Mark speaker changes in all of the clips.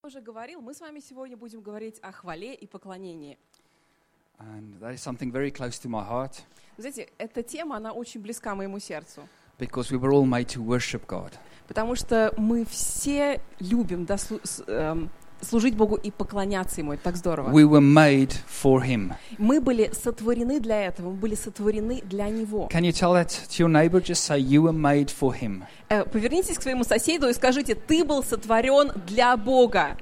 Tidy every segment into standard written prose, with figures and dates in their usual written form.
Speaker 1: уже говорил, мы с вами сегодня будем говорить о хвале и поклонении.
Speaker 2: And that is something very close to my heart
Speaker 1: Знаете, эта тема, она очень близка моему сердцу,
Speaker 2: because we were all made to worship God.
Speaker 1: потому что мы все любим служить Богу и поклоняться Ему. Это так здорово.
Speaker 2: We were made for Him.
Speaker 1: Мы были сотворены для этого, мы были сотворены для Него.
Speaker 2: Can you tell that to your neighbor? Just say, you were made for Him.
Speaker 1: Повернитесь к своему соседу и скажите: ты был сотворен для Бога.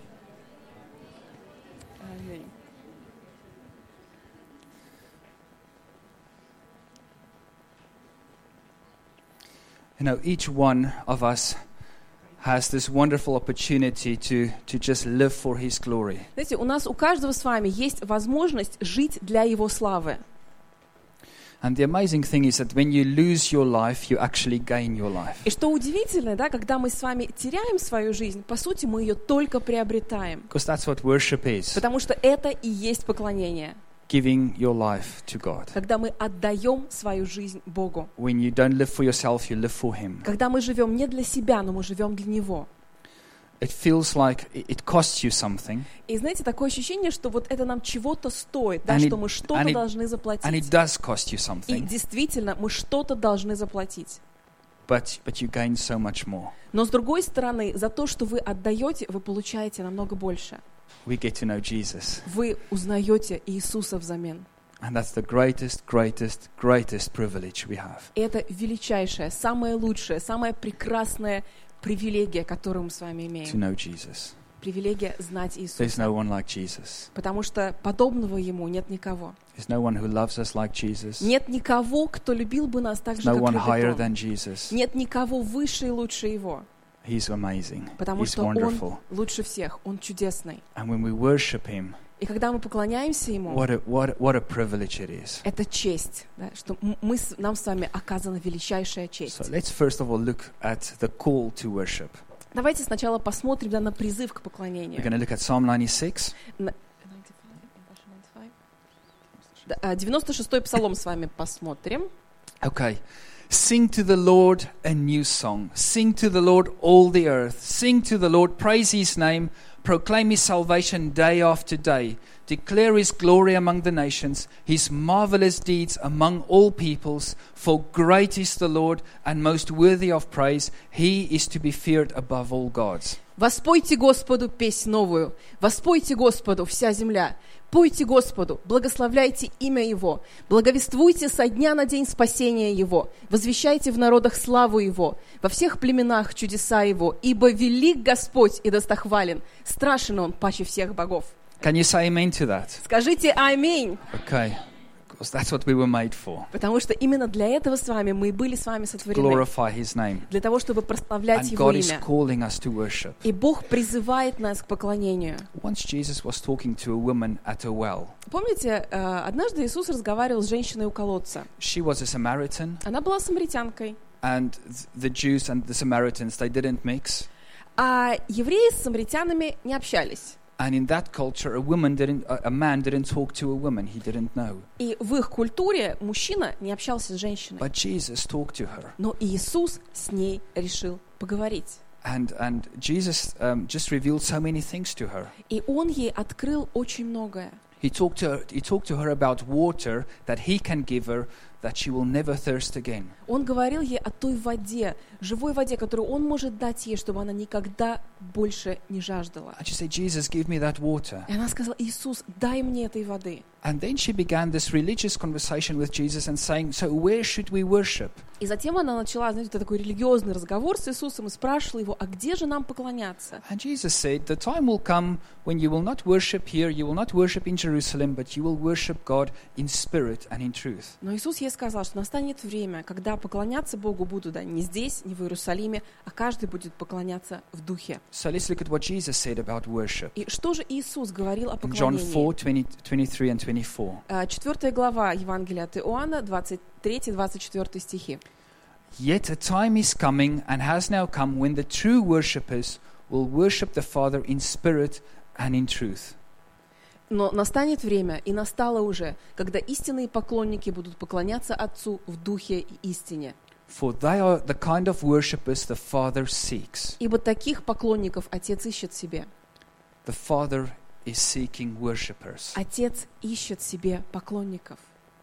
Speaker 2: You know, each one of us has this wonderful opportunity to just live for His glory.
Speaker 1: Знаете, у каждого с вами есть возможность жить для Его славы.
Speaker 2: And the amazing thing is that when you lose your life, you actually gain your life.
Speaker 1: И что удивительно, да, когда мы с вами теряем свою жизнь, по сути, мы ее только приобретаем.
Speaker 2: Because that's what worship is.
Speaker 1: Потому что это и есть поклонение.
Speaker 2: Giving your life to God.
Speaker 1: Когда мы отдаем свою жизнь Богу.
Speaker 2: When you don't live for yourself, you live for Him.
Speaker 1: Когда мы живем не для себя, но мы живем для Него.
Speaker 2: It feels like it costs you something.
Speaker 1: И знаете, такое ощущение, что вот это нам чего-то стоит, да, что мы что-то должны заплатить.
Speaker 2: And it does cost you
Speaker 1: И
Speaker 2: something.
Speaker 1: действительно, мы что-то должны заплатить.
Speaker 2: But you gain so much more.
Speaker 1: Но с другой стороны, за то, что вы отдаете, вы получаете намного больше.
Speaker 2: We get to know Jesus.
Speaker 1: Вы узнаете Иисуса взамен.
Speaker 2: And that's the greatest privilege we have.
Speaker 1: И это величайшая, самая лучшая, самая прекрасная привилегия, которую мы с вами
Speaker 2: To
Speaker 1: имеем.
Speaker 2: know Jesus.
Speaker 1: Привилегия знать
Speaker 2: There's
Speaker 1: Иисуса.
Speaker 2: no one like Jesus.
Speaker 1: Потому что подобного Ему нет никого.
Speaker 2: There's no one who loves us like Jesus.
Speaker 1: Нет никого, кто любил бы нас так же,
Speaker 2: No
Speaker 1: как
Speaker 2: one higher
Speaker 1: любит Он.
Speaker 2: than Jesus.
Speaker 1: Нет никого выше и лучше Его.
Speaker 2: He's amazing.
Speaker 1: Потому
Speaker 2: He's
Speaker 1: что Он
Speaker 2: wonderful.
Speaker 1: лучше всех. Он чудесный.
Speaker 2: And when we worship Him,
Speaker 1: И когда мы поклоняемся Ему,
Speaker 2: what a privilege it is.
Speaker 1: это честь, да, что нам с вами оказана величайшая честь.
Speaker 2: So let's first of all look at the call to worship.
Speaker 1: Давайте сначала посмотрим, да, на призыв к
Speaker 2: We're
Speaker 1: поклонению.
Speaker 2: going to look at Psalm 96.
Speaker 1: 96-й псалом с вами посмотрим.
Speaker 2: Okay. Sing to the Lord a new song. Sing to the Lord all the earth. Sing to the Lord, praise His name. Proclaim His salvation day after day. Declare His glory among the nations, His marvelous deeds among all peoples. For great is the Lord and most worthy of praise. He is to be feared above all gods.
Speaker 1: «Воспойте Господу песнь новую, воспойте Господу вся земля, пойте Господу, благословляйте имя Его, благовествуйте со дня на день спасения Его, возвещайте в народах славу Его, во всех племенах чудеса Его, ибо велик Господь и достохвален, страшен Он паче всех богов».
Speaker 2: Can you say amen to that?
Speaker 1: Скажите «Аминь»,
Speaker 2: Okay. Because that's what we were made for.
Speaker 1: потому что именно для этого с вами мы были с вами сотворены,
Speaker 2: Glorify His name.
Speaker 1: для того, чтобы прославлять
Speaker 2: And
Speaker 1: Его
Speaker 2: God is
Speaker 1: имя.
Speaker 2: calling us to worship.
Speaker 1: И Бог призывает нас к поклонению.
Speaker 2: Once Jesus was talking to a woman at a well.
Speaker 1: Помните, однажды Иисус разговаривал с женщиной у колодца.
Speaker 2: She was a Samaritan,
Speaker 1: Она была самаритянкой.
Speaker 2: and the Jews and the Samaritans, they didn't mix.
Speaker 1: А евреи с самаритянами не общались.
Speaker 2: And in that culture, a man didn't talk to a woman he didn't know.
Speaker 1: И в их культуре мужчина не общался с женщиной.
Speaker 2: But Jesus talked to her.
Speaker 1: Но Иисус с ней решил поговорить.
Speaker 2: And Jesus just revealed so many things to her.
Speaker 1: И Он ей открыл очень многое.
Speaker 2: He talked to her about water that he can give her, that she will never thirst again.
Speaker 1: Он говорил ей о той воде, живой воде, которую Он может дать ей, чтобы она никогда больше не жаждала.
Speaker 2: And she said, Jesus, give me that water.
Speaker 1: И она сказала: Иисус, дай мне этой воды.
Speaker 2: And then she began this religious conversation with Jesus and saying, so where should we worship?
Speaker 1: И затем она начала, знаете, такой религиозный разговор с Иисусом и спрашивала Его: а где же нам поклоняться?
Speaker 2: And Jesus said, the time will come when you will not worship here, you will not worship in Jerusalem, but you will worship God in spirit and in truth.
Speaker 1: Но Иисус ей сказал, что настанет время, когда поклоняться Богу будут, да, не здесь, не в Иерусалиме, а каждый будет поклоняться в духе.
Speaker 2: So let's look at what Jesus said about worship.
Speaker 1: И что же Иисус говорил о
Speaker 2: In John
Speaker 1: поклонении?
Speaker 2: 4:23 and 24.
Speaker 1: 4 глава Евангелия от Иоанна, 23-24 стихи.
Speaker 2: Yet a time is coming and has now come when the true worshippers will worship the Father in spirit and in truth.
Speaker 1: Но настанет время, и настало уже, когда истинные поклонники будут поклоняться Отцу в духе и истине.
Speaker 2: For they are the kind of worshippers the Father seeks.
Speaker 1: Ибо таких поклонников Отец ищет себе.
Speaker 2: The Father is seeking worshippers.
Speaker 1: Отец ищет себе поклонников.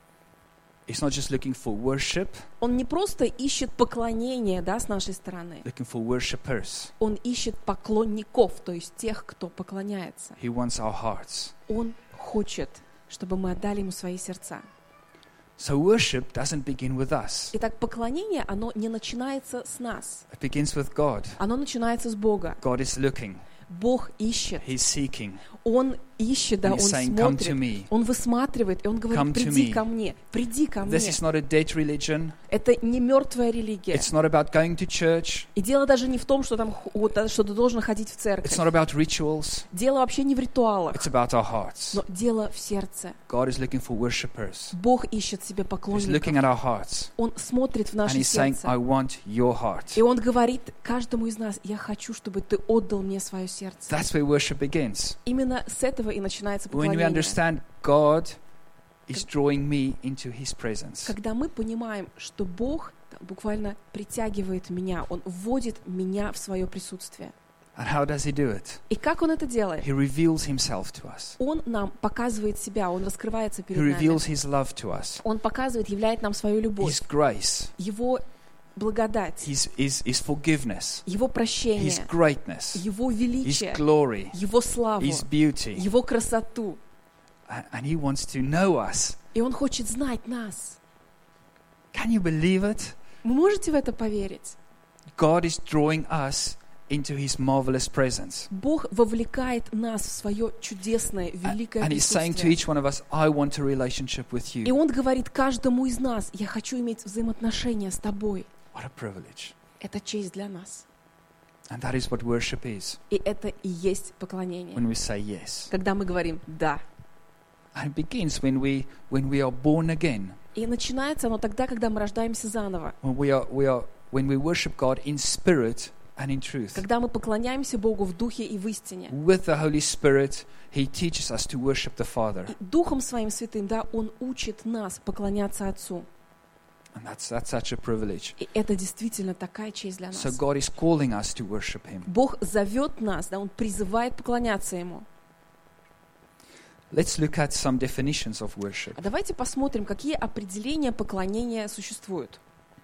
Speaker 2: He's not just looking for worship,
Speaker 1: Он не просто ищет поклонение, да, с нашей стороны.
Speaker 2: looking for worshippers.
Speaker 1: Он ищет поклонников, то есть тех, кто поклоняется.
Speaker 2: He wants our hearts.
Speaker 1: Он хочет, чтобы мы отдали Ему свои сердца.
Speaker 2: So worship doesn't begin with us.
Speaker 1: Итак, поклонение, оно не начинается с нас.
Speaker 2: It begins with God.
Speaker 1: Оно начинается с Бога.
Speaker 2: God is looking.
Speaker 1: Бог ищет.
Speaker 2: He's seeking.
Speaker 1: Он ищет, да,
Speaker 2: And
Speaker 1: Он
Speaker 2: he's saying, "Come to
Speaker 1: смотрит.
Speaker 2: me.
Speaker 1: Он высматривает, и Он говорит,
Speaker 2: Come to
Speaker 1: приди
Speaker 2: me."
Speaker 1: ко мне, приди ко мне.
Speaker 2: This is not a dead religion.
Speaker 1: Это не мертвая религия.
Speaker 2: It's not about going to church.
Speaker 1: И дело даже не в том, что там что ты должен ходить в церковь.
Speaker 2: It's not about rituals.
Speaker 1: Дело вообще не в ритуалах,
Speaker 2: It's about our hearts.
Speaker 1: но дело в сердце.
Speaker 2: God is looking for worshippers.
Speaker 1: Бог ищет себе
Speaker 2: He's
Speaker 1: поклонников.
Speaker 2: looking at our hearts.
Speaker 1: Он смотрит в
Speaker 2: And
Speaker 1: наше
Speaker 2: he's saying,
Speaker 1: сердце.
Speaker 2: I want your heart.
Speaker 1: И Он говорит каждому из нас, я хочу, чтобы ты отдал мне свое сердце.
Speaker 2: That's where worship begins.
Speaker 1: Именно с этого и начинается
Speaker 2: When we
Speaker 1: поклонение.
Speaker 2: understand God is drawing me into His presence.
Speaker 1: Когда мы понимаем, что Бог буквально притягивает меня, Он вводит меня в свое присутствие.
Speaker 2: And how does He do it?
Speaker 1: И как Он это делает?
Speaker 2: He reveals Himself to us.
Speaker 1: Он нам показывает себя, Он раскрывается
Speaker 2: He
Speaker 1: перед нами.
Speaker 2: reveals His love to us.
Speaker 1: Он показывает, являет нам свою любовь,
Speaker 2: His grace.
Speaker 1: Его благодать,
Speaker 2: His forgiveness.
Speaker 1: Его прощение,
Speaker 2: His greatness.
Speaker 1: Его
Speaker 2: His
Speaker 1: величие,
Speaker 2: glory.
Speaker 1: Его славу,
Speaker 2: His beauty.
Speaker 1: Его красоту.
Speaker 2: And He wants to know us.
Speaker 1: И Он хочет знать нас.
Speaker 2: Can you believe it?
Speaker 1: Вы можете в это поверить?
Speaker 2: God is drawing us into His marvelous presence.
Speaker 1: Бог вовлекает нас в свое чудесное, великое
Speaker 2: And He's saying to
Speaker 1: присутствие.
Speaker 2: each one of us, I want a relationship with
Speaker 1: И
Speaker 2: you.
Speaker 1: Он говорит каждому из нас, я хочу иметь взаимоотношения с тобой.
Speaker 2: What a privilege.
Speaker 1: Это честь для нас.
Speaker 2: And that is what worship is,
Speaker 1: И это и есть поклонение.
Speaker 2: when we say yes.
Speaker 1: Когда мы говорим «да».
Speaker 2: And it begins when we are born again,
Speaker 1: И начинается оно тогда, когда мы рождаемся заново.
Speaker 2: when we worship God in spirit and in truth.
Speaker 1: Когда мы поклоняемся Богу в духе и в истине.
Speaker 2: With the Holy Spirit, He teaches us to worship the Father.
Speaker 1: И Духом Своим Святым, да, Он учит нас поклоняться Отцу.
Speaker 2: And that's such a privilege.
Speaker 1: И это действительно такая честь для нас.
Speaker 2: So God is calling us to worship Him.
Speaker 1: Бог зовет нас, да, Он призывает поклоняться Ему.
Speaker 2: Let's look at some definitions of worship.
Speaker 1: А давайте посмотрим, какие определения поклонения существуют.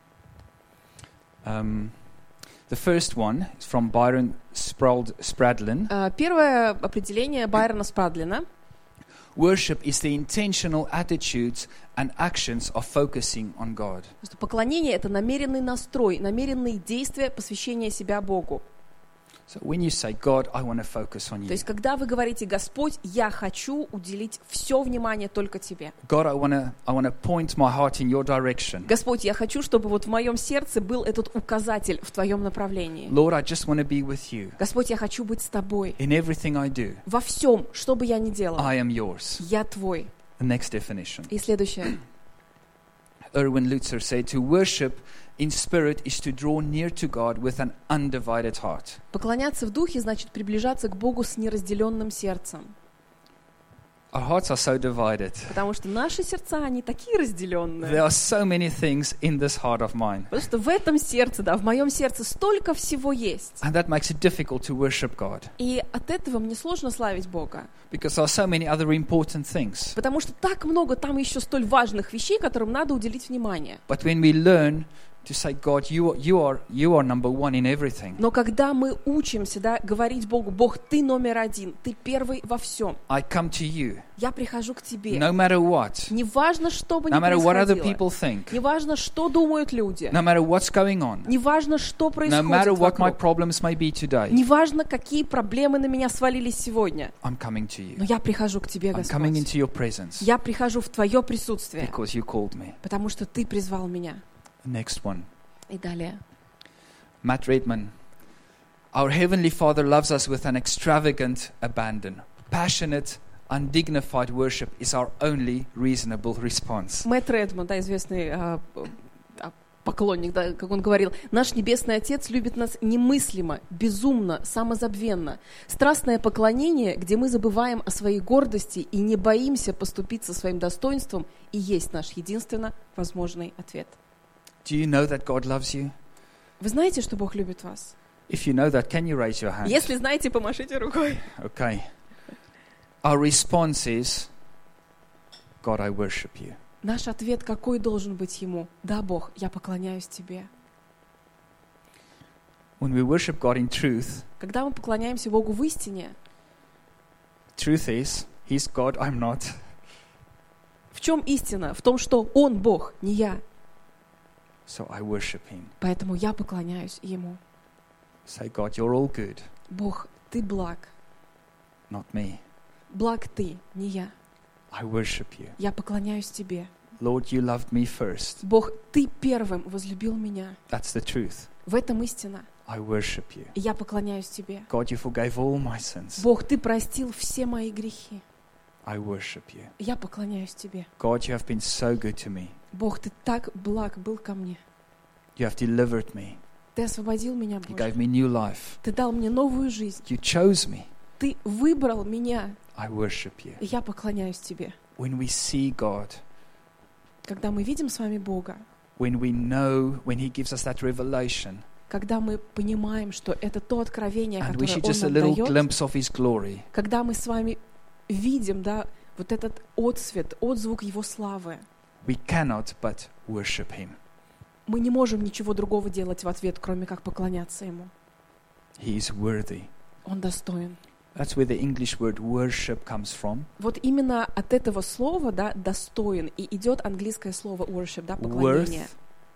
Speaker 2: The first one is from Byron Spradlin.
Speaker 1: Первое определение Байрона Спрадлина.
Speaker 2: Worship is the intentional attitudes and actions of focusing on God.
Speaker 1: Что поклонение — это намеренный настрой, намеренные действия посвящения себя Богу.
Speaker 2: So when you say, God, I want to focus on
Speaker 1: То
Speaker 2: you.
Speaker 1: есть, когда вы говорите, Господь, я хочу уделить все внимание только Тебе.
Speaker 2: God, I want to point my heart in your direction.
Speaker 1: Господь, я хочу, чтобы вот в моем сердце был этот указатель в Твоем направлении.
Speaker 2: Lord, I just want to be with you.
Speaker 1: Господь, я хочу быть с Тобой.
Speaker 2: In everything I do,
Speaker 1: Во всем, что бы я ни делал,
Speaker 2: I am yours.
Speaker 1: я Твой.
Speaker 2: The next definition.
Speaker 1: И следующее.
Speaker 2: Erwin Lutzer said, to worship in spirit is to draw near to God with an undivided heart.
Speaker 1: Поклоняться в духе значит приближаться к Богу с неразделенным сердцем.
Speaker 2: Our hearts are so divided.
Speaker 1: Потому что наши сердца, они такие
Speaker 2: There
Speaker 1: разделенные.
Speaker 2: are so many things in this heart of mine.
Speaker 1: Потому что в этом сердце, да, в моем сердце столько всего есть.
Speaker 2: And that makes it difficult to worship God.
Speaker 1: И от этого мне сложно славить Бога.
Speaker 2: Because there are so many other important things.
Speaker 1: Потому что так много там еще столь важных вещей, которым надо уделить внимание.
Speaker 2: But when we learn to say, God, you are number one in everything.
Speaker 1: Но когда мы учимся, да, говорить Богу, Бог, Ты номер один, Ты первый во всем.
Speaker 2: I come to you,
Speaker 1: Я прихожу к Тебе.
Speaker 2: no matter what.
Speaker 1: Неважно, что бы ни
Speaker 2: No matter what other
Speaker 1: происходило.
Speaker 2: people think.
Speaker 1: Неважно, что думают люди.
Speaker 2: No matter what's going on.
Speaker 1: Неважно, что
Speaker 2: No
Speaker 1: происходит
Speaker 2: matter what my
Speaker 1: вокруг.
Speaker 2: problems may be today.
Speaker 1: Неважно, какие проблемы на меня свалились сегодня.
Speaker 2: I'm coming to
Speaker 1: Но
Speaker 2: you.
Speaker 1: я прихожу к Тебе,
Speaker 2: I'm coming
Speaker 1: Господь.
Speaker 2: into your presence
Speaker 1: Я прихожу в Твое присутствие,
Speaker 2: because you called me.
Speaker 1: потому что Ты призвал меня.
Speaker 2: Next one.
Speaker 1: И далее.
Speaker 2: Matt Redman. Our Heavenly Father loves us with an extravagant abandon. Passionate, undignified worship is our only reasonable response.
Speaker 1: Мэтт Редман, да, известный поклонник, да, как он говорил, наш Небесный Отец любит нас немыслимо, безумно, самозабвенно. Страстное поклонение, где мы забываем о своей гордости и не боимся поступиться своим достоинством, и есть наш единственно возможный ответ.
Speaker 2: Do you know that God loves you?
Speaker 1: Вы знаете, что Бог любит вас?
Speaker 2: If you know that, can you raise your hand?
Speaker 1: Если знаете, помашите рукой.
Speaker 2: Okay. Our response is, God, I worship you.
Speaker 1: Наш ответ какой должен быть ему? Да, Бог, я поклоняюсь тебе.
Speaker 2: When we worship God in truth,
Speaker 1: Когда мы поклоняемся Богу в истине,
Speaker 2: truth is, He's God, I'm not.
Speaker 1: в чем истина? В том, что Он Бог, не я.
Speaker 2: So I worship Him.
Speaker 1: Поэтому я поклоняюсь Ему.
Speaker 2: Say, God, you're all good,
Speaker 1: Бог, Ты благ.
Speaker 2: not me.
Speaker 1: Благ Ты, не я.
Speaker 2: I worship you.
Speaker 1: Я поклоняюсь Тебе.
Speaker 2: Lord, you loved me first.
Speaker 1: Бог, Ты первым возлюбил меня.
Speaker 2: That's the truth.
Speaker 1: В этом истина.
Speaker 2: I worship you.
Speaker 1: И я поклоняюсь Тебе.
Speaker 2: God, you forgave all my sins.
Speaker 1: Бог, Ты простил все мои грехи.
Speaker 2: I worship you.
Speaker 1: Я поклоняюсь Тебе.
Speaker 2: God, you have been so good to me.
Speaker 1: Бог, Ты так благ был ко мне.
Speaker 2: You have delivered me.
Speaker 1: Ты освободил меня,
Speaker 2: You
Speaker 1: Боже.
Speaker 2: gave me new life.
Speaker 1: Ты дал мне новую жизнь.
Speaker 2: You chose me.
Speaker 1: Ты выбрал меня.
Speaker 2: I worship you.
Speaker 1: И я поклоняюсь Тебе.
Speaker 2: When we see God,
Speaker 1: Когда мы видим с вами Бога,
Speaker 2: when we know, when He gives us that revelation,
Speaker 1: когда мы понимаем, что это то откровение,
Speaker 2: and we
Speaker 1: которое
Speaker 2: see just a
Speaker 1: Он нам
Speaker 2: little
Speaker 1: дает,
Speaker 2: glimpse of His glory,
Speaker 1: когда мы с вами видим, да, вот этот отсвет, отзвук Его славы,
Speaker 2: we cannot but worship Him.
Speaker 1: мы не можем ничего другого делать в ответ, кроме как поклоняться Ему.
Speaker 2: He is worthy.
Speaker 1: Он достоин.
Speaker 2: That's where the English word worship comes from.
Speaker 1: Вот именно от этого слова, да, достоин, и идет английское слово worship, да, поклонение.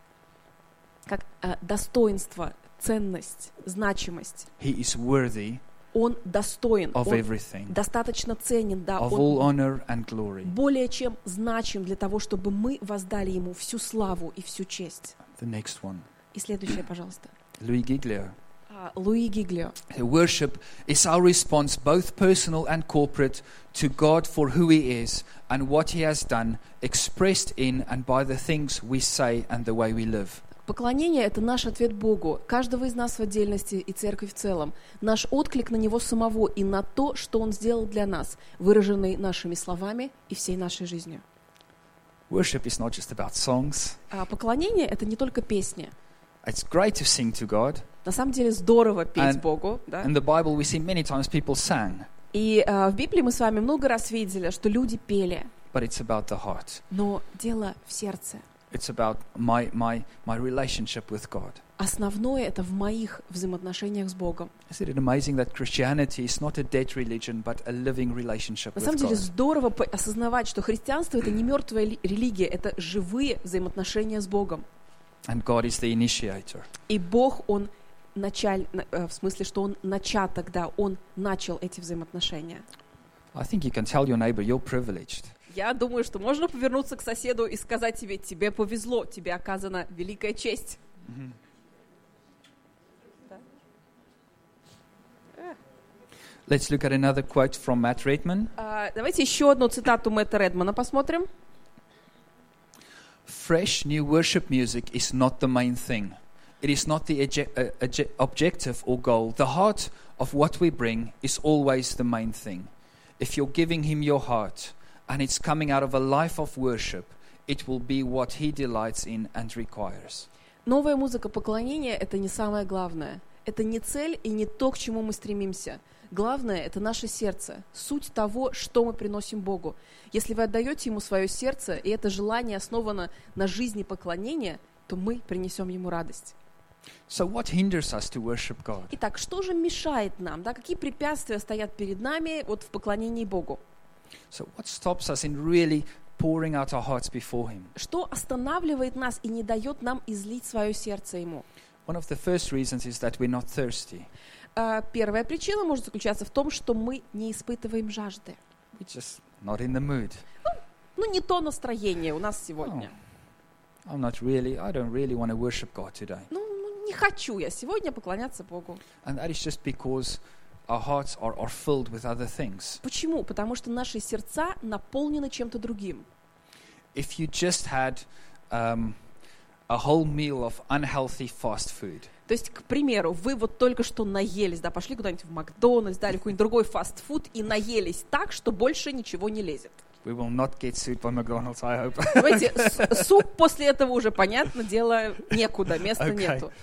Speaker 2: Worth.
Speaker 1: Как достоинство, ценность, значимость.
Speaker 2: He is worthy
Speaker 1: Он достоин,
Speaker 2: of
Speaker 1: он
Speaker 2: everything,
Speaker 1: достаточно ценен, да,
Speaker 2: of all
Speaker 1: он
Speaker 2: honor and glory.
Speaker 1: более чем значим для того, чтобы мы воздали Ему всю славу и всю честь.
Speaker 2: The next one,
Speaker 1: И следующее, пожалуйста.
Speaker 2: Louis Giglio.
Speaker 1: Луи Гиглио.
Speaker 2: Worship is our response, both personal and corporate, to God for who He is and what He has done, expressed in and by the things we say and the way we live.
Speaker 1: Поклонение – это наш ответ Богу, каждого из нас в отдельности и церкви в целом. Наш отклик на Него самого и на то, что Он сделал для нас, выраженный нашими словами и всей нашей жизнью.
Speaker 2: Worship is not just about songs.
Speaker 1: А поклонение – это не только песни.
Speaker 2: It's great to sing to God.
Speaker 1: На самом деле здорово петь Богу. Да?
Speaker 2: In the Bible we see many times people sang,
Speaker 1: И в Библии мы с вами много раз видели, что люди пели.
Speaker 2: but it's about the heart.
Speaker 1: Но дело в сердце.
Speaker 2: It's about my relationship with God.
Speaker 1: Основное – это в моих взаимоотношениях с Богом.
Speaker 2: Isn't it amazing that Christianity is not a dead religion, but a living relationship
Speaker 1: На
Speaker 2: with
Speaker 1: самом деле
Speaker 2: God?
Speaker 1: здорово осознавать, что христианство – это не мертвая религия, это живые взаимоотношения с Богом.
Speaker 2: And God is the initiator.
Speaker 1: И Бог, Он в смысле, что Он начаток, да, Он начал эти взаимоотношения.
Speaker 2: I think you can tell your neighbor you're privileged.
Speaker 1: Я думаю, что можно повернуться к соседу и сказать тебе повезло, тебе оказана великая честь.
Speaker 2: Let's look at another quote from Matt Redman.
Speaker 1: Давайте еще одну цитату Мэтта Редмана посмотрим.
Speaker 2: Fresh new worship music is not the main thing. It is not the objective or goal. The heart of what we bring is always the main thing. If you're giving Him your heart and it's coming out of a life of worship, it will be what He delights in and requires.
Speaker 1: Новая музыка поклонения – это не самое главное. Это не цель и не то, к чему мы стремимся. Главное – это наше сердце, суть того, что мы приносим Богу. Если вы отдаете Ему свое сердце, и это желание основано на жизни поклонения, то мы принесем Ему радость.
Speaker 2: So what hinders us to worship God?
Speaker 1: Итак, что же мешает нам? Да? Какие препятствия стоят перед нами вот в поклонении Богу?
Speaker 2: So what stops us in really pouring out our hearts before Him?
Speaker 1: Что останавливает нас и не дает нам излить свое сердце Ему?
Speaker 2: One of the first reasons is that we're not thirsty.
Speaker 1: Первая причина может заключаться в том, что мы не испытываем жажды.
Speaker 2: We're just not in the mood.
Speaker 1: Ну, не то настроение у нас сегодня.
Speaker 2: I don't really want to worship God today.
Speaker 1: Ну, не хочу я сегодня поклоняться Богу.
Speaker 2: And that is just because our hearts are filled with other things.
Speaker 1: Почему? Потому что наши сердца наполнены чем-то другим.
Speaker 2: If you just had a whole meal of unhealthy fast food,
Speaker 1: То есть, к примеру, вы вот только что наелись, да, пошли куда-нибудь в Макдональдс, да, или какой-нибудь другой фастфуд и наелись так, что больше ничего не лезет.
Speaker 2: we will not get sued by McDonald's, I hope.
Speaker 1: Понимаете, суп после этого уже, понятно дело, некуда, места нету.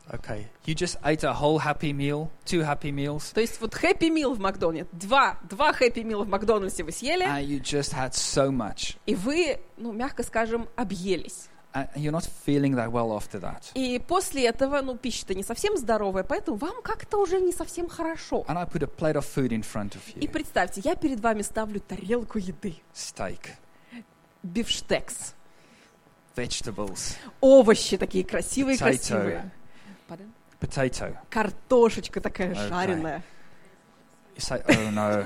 Speaker 2: Okay. You just ate a whole happy meal, 2 happy meals,
Speaker 1: То есть вот Happy Meal в Макдональдсе, два Happy Meal в Макдональдсе вы съели,
Speaker 2: and you just had so much.
Speaker 1: и вы, ну, мягко скажем, объелись.
Speaker 2: And you're not feeling that well after that.
Speaker 1: И после этого, ну, пища-то не совсем здоровая, поэтому вам как-то уже не совсем хорошо.
Speaker 2: And I put a plate of food in front of
Speaker 1: И
Speaker 2: you.
Speaker 1: представьте, я перед вами ставлю тарелку еды,
Speaker 2: Steak,
Speaker 1: бифштекс,
Speaker 2: vegetables,
Speaker 1: овощи такие красивые,
Speaker 2: Potato.
Speaker 1: красивые. Pardon?
Speaker 2: potato.
Speaker 1: Картошечка такая
Speaker 2: Okay.
Speaker 1: жареная.
Speaker 2: You say, oh no.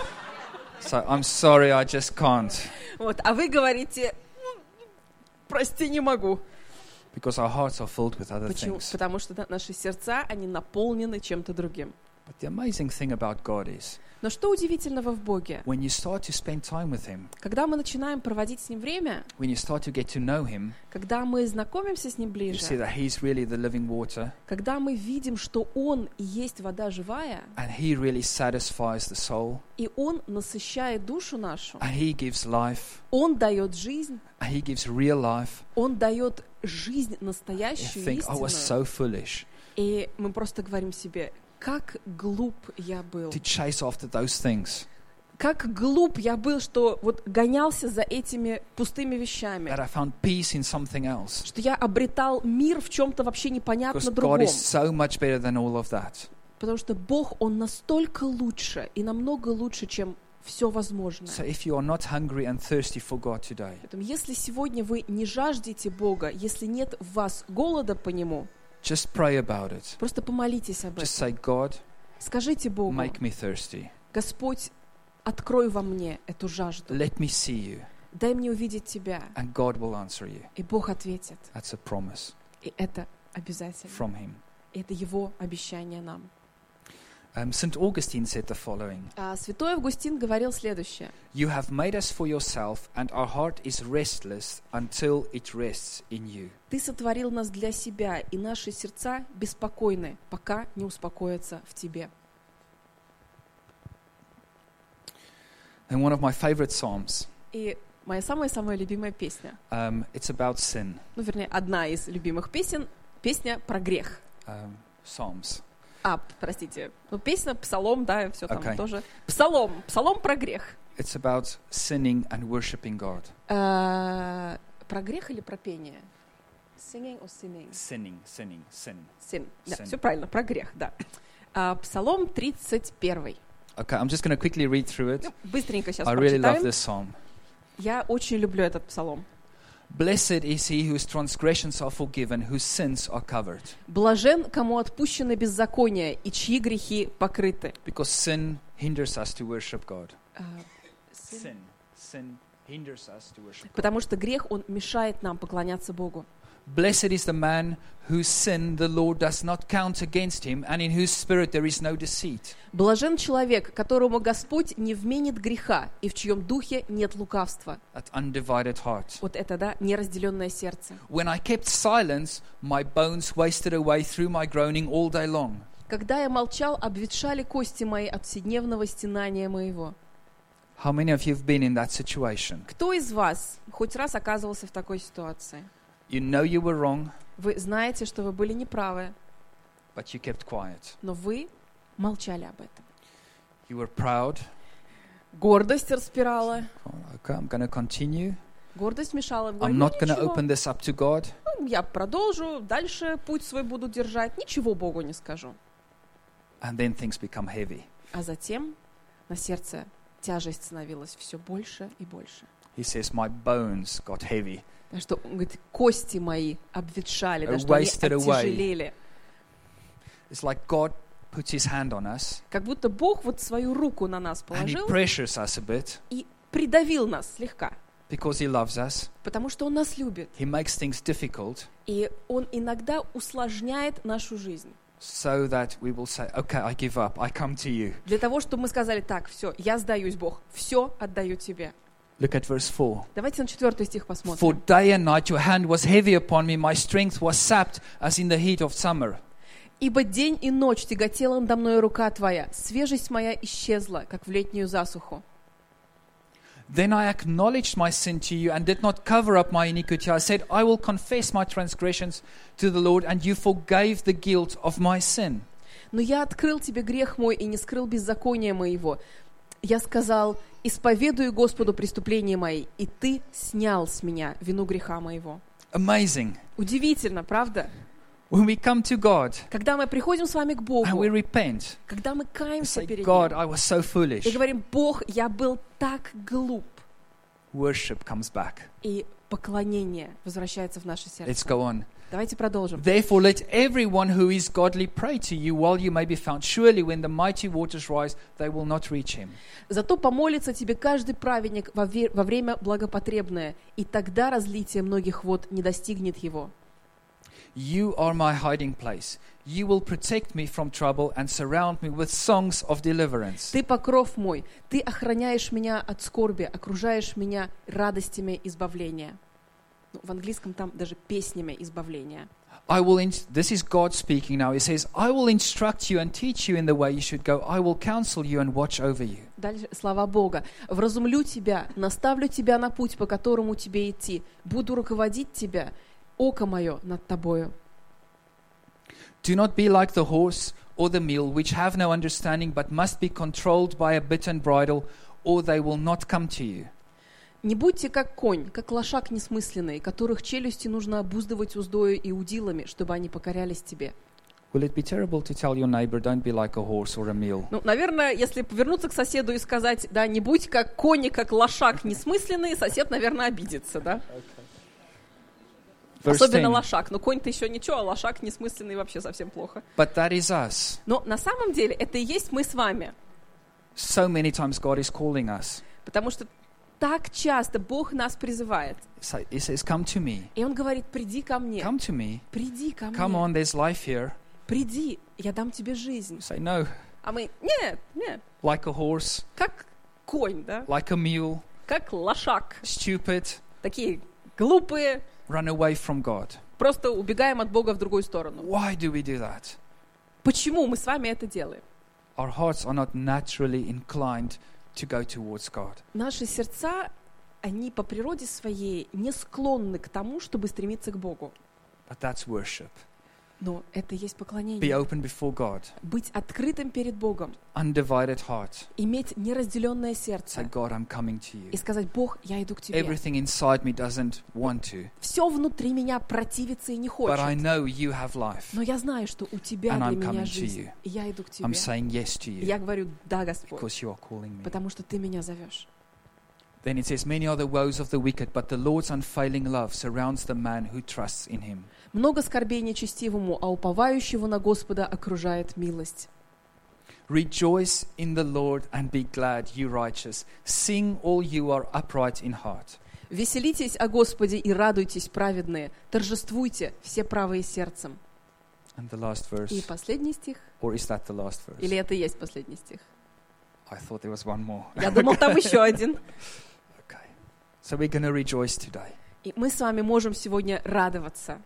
Speaker 2: So I'm sorry, I just can't.
Speaker 1: Вот, а вы говорите, «Ну, прости, не могу.
Speaker 2: Because our hearts are filled with other
Speaker 1: Почему?
Speaker 2: things.
Speaker 1: Потому что наши сердца, они наполнены чем-то другим.
Speaker 2: But the amazing thing about God is,
Speaker 1: Но что удивительного в Боге?
Speaker 2: when you start to spend time with Him,
Speaker 1: Когда мы начинаем проводить с Ним время,
Speaker 2: when you start to get to know Him,
Speaker 1: когда мы знакомимся с Ним
Speaker 2: you see
Speaker 1: ближе,
Speaker 2: that He's really the living water,
Speaker 1: когда мы видим, что Он и есть вода живая,
Speaker 2: and He really satisfies the soul,
Speaker 1: и Он насыщает душу нашу,
Speaker 2: and He gives life,
Speaker 1: Он дает жизнь,
Speaker 2: and He gives real life.
Speaker 1: Он дает жизнь
Speaker 2: You
Speaker 1: настоящую,
Speaker 2: think, I was
Speaker 1: истинную.
Speaker 2: so foolish
Speaker 1: И мы просто говорим себе, как глуп я был.
Speaker 2: to chase after those things
Speaker 1: Как глуп я был, что вот гонялся за этими пустыми вещами.
Speaker 2: that I found peace in something else.
Speaker 1: Что я обретал мир в чем-то вообще непонятно
Speaker 2: Because God
Speaker 1: другом.
Speaker 2: is so much better than all of that.
Speaker 1: Потому что Бог, Он настолько лучше и намного лучше, чем все возможное.
Speaker 2: So if you are not hungry and thirsty for God today,
Speaker 1: Поэтому если сегодня вы не жаждете Бога, если нет в вас голода по Нему,
Speaker 2: just pray about it.
Speaker 1: просто помолитесь об
Speaker 2: Just
Speaker 1: этом.
Speaker 2: say, God,
Speaker 1: Скажите Богу,
Speaker 2: make me thirsty.
Speaker 1: Господь, открой во мне эту жажду.
Speaker 2: Let me see you.
Speaker 1: Дай мне увидеть Тебя.
Speaker 2: And God will answer you.
Speaker 1: И Бог ответит.
Speaker 2: That's a promise
Speaker 1: И это обязательно.
Speaker 2: from Him.
Speaker 1: Это Его обещание нам.
Speaker 2: St. Augustine said the following.
Speaker 1: А Святой Августин говорил следующее.
Speaker 2: You have made us for yourself, and our heart is restless until it rests in you.
Speaker 1: Ты сотворил нас для себя, и наши сердца беспокойны, пока не успокоятся в Тебе.
Speaker 2: And one of my favorite psalms,
Speaker 1: И моя самая-самая любимая песня,
Speaker 2: it's about sin.
Speaker 1: ну, вернее, одна из любимых песен, песня про грех.
Speaker 2: Psalms.
Speaker 1: Простите, ну, песня, псалом, да, все там
Speaker 2: Okay.
Speaker 1: тоже. Псалом про грех.
Speaker 2: It's about sinning and worshiping God.
Speaker 1: Про грех или про пение? Singing or sinning?
Speaker 2: Sin.
Speaker 1: Sin. Да,
Speaker 2: Sin.
Speaker 1: все правильно, про грех, да. Псалом 31.
Speaker 2: Okay, I'm just going to quickly read through it.
Speaker 1: Ну, быстренько сейчас
Speaker 2: I really love
Speaker 1: прочитаем.
Speaker 2: this psalm.
Speaker 1: Я очень люблю этот псалом.
Speaker 2: Blessed is he whose transgressions are forgiven, whose sins are covered.
Speaker 1: Блажен, кому отпущено беззаконие, и чьи грехи покрыты.
Speaker 2: Because sin hinders us to worship God.
Speaker 1: Sin.
Speaker 2: Sin hinders us to worship God.
Speaker 1: Потому что грех, он мешает нам поклоняться Богу.
Speaker 2: Blessed is the man whose sin the Lord does not count against him, and in whose spirit there is no deceit.
Speaker 1: Блажен человек, которому Господь не вменит греха, и в чьем духе нет лукавства.
Speaker 2: That undivided heart.
Speaker 1: Вот это, да, неразделенное сердце.
Speaker 2: When I kept silence, my bones wasted away through my groaning all day long.
Speaker 1: Когда я молчал, обветшали кости мои от вседневного стенания моего.
Speaker 2: How many of you have been in that situation?
Speaker 1: Кто из вас хоть раз оказывался в такой ситуации?
Speaker 2: You know you were wrong,
Speaker 1: Вы знаете, что вы были неправы,
Speaker 2: but you kept quiet.
Speaker 1: но вы молчали об этом.
Speaker 2: You were proud.
Speaker 1: Гордость распирала,
Speaker 2: Okay, I'm going to continue.
Speaker 1: гордость мешала. Вы
Speaker 2: I'm
Speaker 1: говорили,
Speaker 2: not
Speaker 1: «Ну,
Speaker 2: going to
Speaker 1: ничего,
Speaker 2: open this up to God.
Speaker 1: ну, я продолжу, дальше путь свой буду держать, ничего Богу не скажу».
Speaker 2: And then things become heavy.
Speaker 1: А затем на сердце тяжесть становилась все больше и больше.
Speaker 2: He says, my bones got heavy.
Speaker 1: Так что, он говорит, кости мои обветшали, да, что они
Speaker 2: Wasted away.
Speaker 1: оттяжелели.
Speaker 2: It's like God puts his hand on us
Speaker 1: Как будто Бог вот свою руку на нас
Speaker 2: and he
Speaker 1: положил
Speaker 2: pressures us a bit
Speaker 1: и придавил нас слегка,
Speaker 2: because he loves us.
Speaker 1: потому что Он нас любит.
Speaker 2: He makes things difficult
Speaker 1: И Он иногда усложняет нашу жизнь.
Speaker 2: so that we will say, okay, I give up. I come to you.
Speaker 1: Для того, чтобы мы сказали, так, все, я сдаюсь, Бог, все отдаю Тебе.
Speaker 2: Look at verse 4.
Speaker 1: Давайте на 4 стих
Speaker 2: For
Speaker 1: посмотрим.
Speaker 2: day and night your hand was heavy upon me. My strength was sapped as in the heat of summer.
Speaker 1: «Ибо день и ночь тяготела надо мною рука Твоя, свежесть моя исчезла, как в летнюю засуху».
Speaker 2: Then I acknowledged my sin to you and did not cover up my iniquity. I said, I will confess my transgressions to the Lord, and you forgave the guilt of my sin.
Speaker 1: Но я открыл тебе грех мой и не скрыл беззакония моего. Я сказал, исповедую Господу преступления мои, и ты снял с меня вину греха моего.
Speaker 2: Amazing.
Speaker 1: Удивительно, правда?
Speaker 2: When we come to God
Speaker 1: Когда мы приходим с вами к
Speaker 2: and
Speaker 1: Богу,
Speaker 2: we repent,
Speaker 1: когда мы
Speaker 2: we
Speaker 1: каемся
Speaker 2: say,
Speaker 1: перед
Speaker 2: God,
Speaker 1: Ним,
Speaker 2: I was so foolish.
Speaker 1: и говорим, Бог, я был так глуп,
Speaker 2: Worship comes back.
Speaker 1: и поклонение возвращается в наше
Speaker 2: Let's
Speaker 1: сердце.
Speaker 2: go on.
Speaker 1: Давайте продолжим.
Speaker 2: Therefore, let everyone who is godly pray to you while you may be found. Surely, when the mighty waters rise, they will not reach him.
Speaker 1: Зато помолится тебе каждый праведник во время благопотребное, и тогда разлитие многих вод не достигнет его.
Speaker 2: You are my hiding place. You will protect me from trouble and surround me with songs of deliverance.
Speaker 1: Ты покров мой, ты охраняешь меня от скорби, окружаешь меня радостями избавления. Ну, в английском там даже песнями избавления.
Speaker 2: This is God speaking now. He says, I will instruct you and teach you in the way you should go. I will counsel you and watch over you.
Speaker 1: Дальше слова Бога. «Вразумлю тебя, наставлю тебя на путь, по которому тебе идти. Буду руководить тебя, око мое над тобою».
Speaker 2: Do not be like the horse or the mule, which have no understanding, but must be controlled by a bit and bridle, or they will not come to you.
Speaker 1: «Не будьте как конь, как лошак несмысленный, которых челюсти нужно обуздывать уздою и удилами, чтобы они покорялись тебе».
Speaker 2: Will it be terrible to tell your neighbor, don't be like a horse or a mule?
Speaker 1: Ну, наверное, если повернуться к соседу и сказать, да, не будь как конь, как лошак несмысленный, сосед, наверное, обидится, да?
Speaker 2: Verse
Speaker 1: Особенно
Speaker 2: 10.
Speaker 1: лошак. Но конь-то еще ничего, а лошак несмысленный вообще совсем плохо.
Speaker 2: But that is us.
Speaker 1: Но на самом деле это и есть мы с вами.
Speaker 2: So many times God is calling us.
Speaker 1: Потому что так часто Бог нас призывает.
Speaker 2: He says, come to me.
Speaker 1: И Он говорит, приди ко мне.
Speaker 2: Come to me.
Speaker 1: Приди ко
Speaker 2: Come
Speaker 1: мне.
Speaker 2: on, there's life here.
Speaker 1: Приди, я дам тебе жизнь.
Speaker 2: You say, no.
Speaker 1: А мы, нет,
Speaker 2: Like a horse,
Speaker 1: как конь, да?
Speaker 2: like a mule,
Speaker 1: Как лошак.
Speaker 2: stupid,
Speaker 1: Такие глупые,
Speaker 2: run away from God.
Speaker 1: просто убегаем от Бога в другую сторону.
Speaker 2: Why do we do that?
Speaker 1: Почему мы с вами это делаем?
Speaker 2: Our hearts are not naturally inclined to go towards God.
Speaker 1: Наши сердца, они по природе своей не склонны к тому, чтобы стремиться к Богу.
Speaker 2: But that's worship.
Speaker 1: Но это и есть
Speaker 2: Be
Speaker 1: поклонение.
Speaker 2: open before God.
Speaker 1: Быть открытым перед Богом,
Speaker 2: Undivided heart.
Speaker 1: иметь неразделенное
Speaker 2: Say,
Speaker 1: сердце
Speaker 2: God, I'm coming to
Speaker 1: и
Speaker 2: you.
Speaker 1: сказать, Бог, я иду к тебе.
Speaker 2: Everything inside me doesn't want to,
Speaker 1: Все внутри меня противится и не
Speaker 2: but I
Speaker 1: хочет.
Speaker 2: know you have life.
Speaker 1: Но я знаю, что у тебя
Speaker 2: And
Speaker 1: для
Speaker 2: I'm
Speaker 1: меня
Speaker 2: coming to
Speaker 1: жизнь.
Speaker 2: you.
Speaker 1: И я иду к тебе.
Speaker 2: I'm saying yes to
Speaker 1: И
Speaker 2: you
Speaker 1: я говорю, да, Господь,
Speaker 2: because you are calling me.
Speaker 1: потому что ты меня зовешь.
Speaker 2: Then it says, many are the woes of the wicked, but the Lord's unfailing love surrounds the man who trusts in him.
Speaker 1: Много скорбей нечестивому, а уповающего на Господа окружает милость.
Speaker 2: Rejoice in the Lord and be glad, you righteous. Sing, all you are upright in heart.
Speaker 1: Веселитесь о Господе и радуйтесь, праведные. Торжествуйте, все правые сердцем.
Speaker 2: And the last verse,
Speaker 1: И последний стих.
Speaker 2: or is that the last verse?
Speaker 1: Или это и есть последний стих?
Speaker 2: I thought there was one more.
Speaker 1: Я думал, там еще один.
Speaker 2: Okay. So we're going to rejoice today.
Speaker 1: И мы с вами можем сегодня радоваться.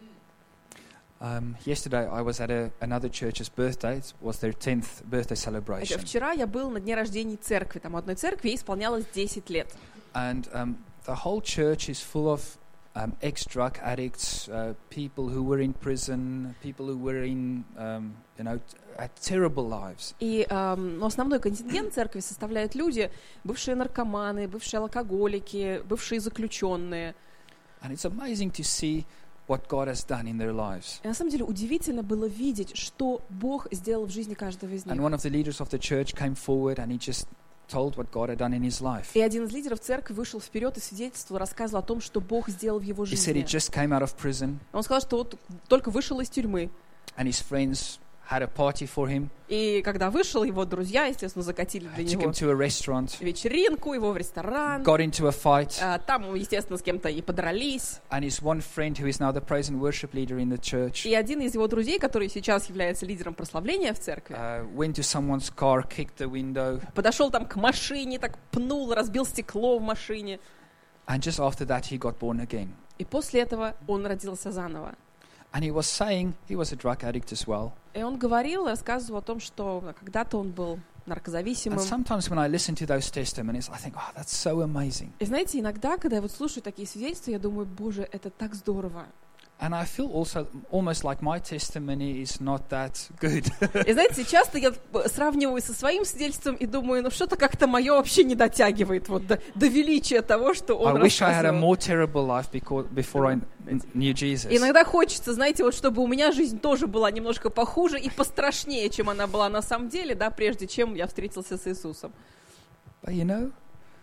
Speaker 2: Yesterday I was at another church's birthday. It was their 10th birthday celebration.
Speaker 1: Вчера я был на дне рождения церкви. Там одной церкви ей исполнялось 10 лет.
Speaker 2: And the whole church is full of ex-drug addicts, people who were in prison, people who were in, had terrible lives.
Speaker 1: И основной контингент церкви составляют люди, бывшие наркоманы, бывшие алкоголики, бывшие заключенные.
Speaker 2: And it's amazing to see what God has done in their lives.
Speaker 1: И на самом деле удивительно было видеть, что Бог сделал в жизни каждого из них.
Speaker 2: And one of the leaders of the church came forward and he just told what God had done in his life.
Speaker 1: И один из лидеров церкви вышел вперед и свидетельствовал, рассказывал о том, что Бог сделал в его
Speaker 2: He said he
Speaker 1: жизни.
Speaker 2: just came out of prison
Speaker 1: Он сказал, что вот только вышел из тюрьмы.
Speaker 2: and his friends had a party for him.
Speaker 1: И когда вышел, его друзья, естественно, закатили для
Speaker 2: Took him
Speaker 1: него
Speaker 2: to a restaurant,
Speaker 1: вечеринку, его в ресторан.
Speaker 2: got into a fight,
Speaker 1: Там, естественно, с кем-то и подрались.
Speaker 2: and his one friend who is now the praise and worship leader in the church
Speaker 1: И один из его друзей, который сейчас является лидером прославления в церкви,
Speaker 2: went to someone's car, kicked the window,
Speaker 1: подошел там к машине, так пнул, разбил стекло в машине.
Speaker 2: and just after that he got born again.
Speaker 1: И после этого он родился заново.
Speaker 2: And he was saying he was a drug addict as well.
Speaker 1: И он говорил, рассказывал о том, что когда-то он был наркозависимым.
Speaker 2: And sometimes when I listen to those testimonies, I think, oh, that's so amazing.
Speaker 1: И знаете, иногда, когда я вот слушаю такие свидетельства, я думаю, Боже, это так здорово.
Speaker 2: And I feel also almost like my testimony is not that good.
Speaker 1: И знаете, часто я сравниваю со своим свидетельством и думаю, ну что-то как-то мое вообще не дотягивает вот до величия того, что он
Speaker 2: I wish I had a
Speaker 1: рассказывал.
Speaker 2: more terrible life before I knew Jesus.
Speaker 1: Иногда хочется, знаете, вот чтобы у меня жизнь тоже была немножко похуже и пострашнее, чем она была на самом деле, да, прежде чем я встретился с Иисусом.
Speaker 2: But you know,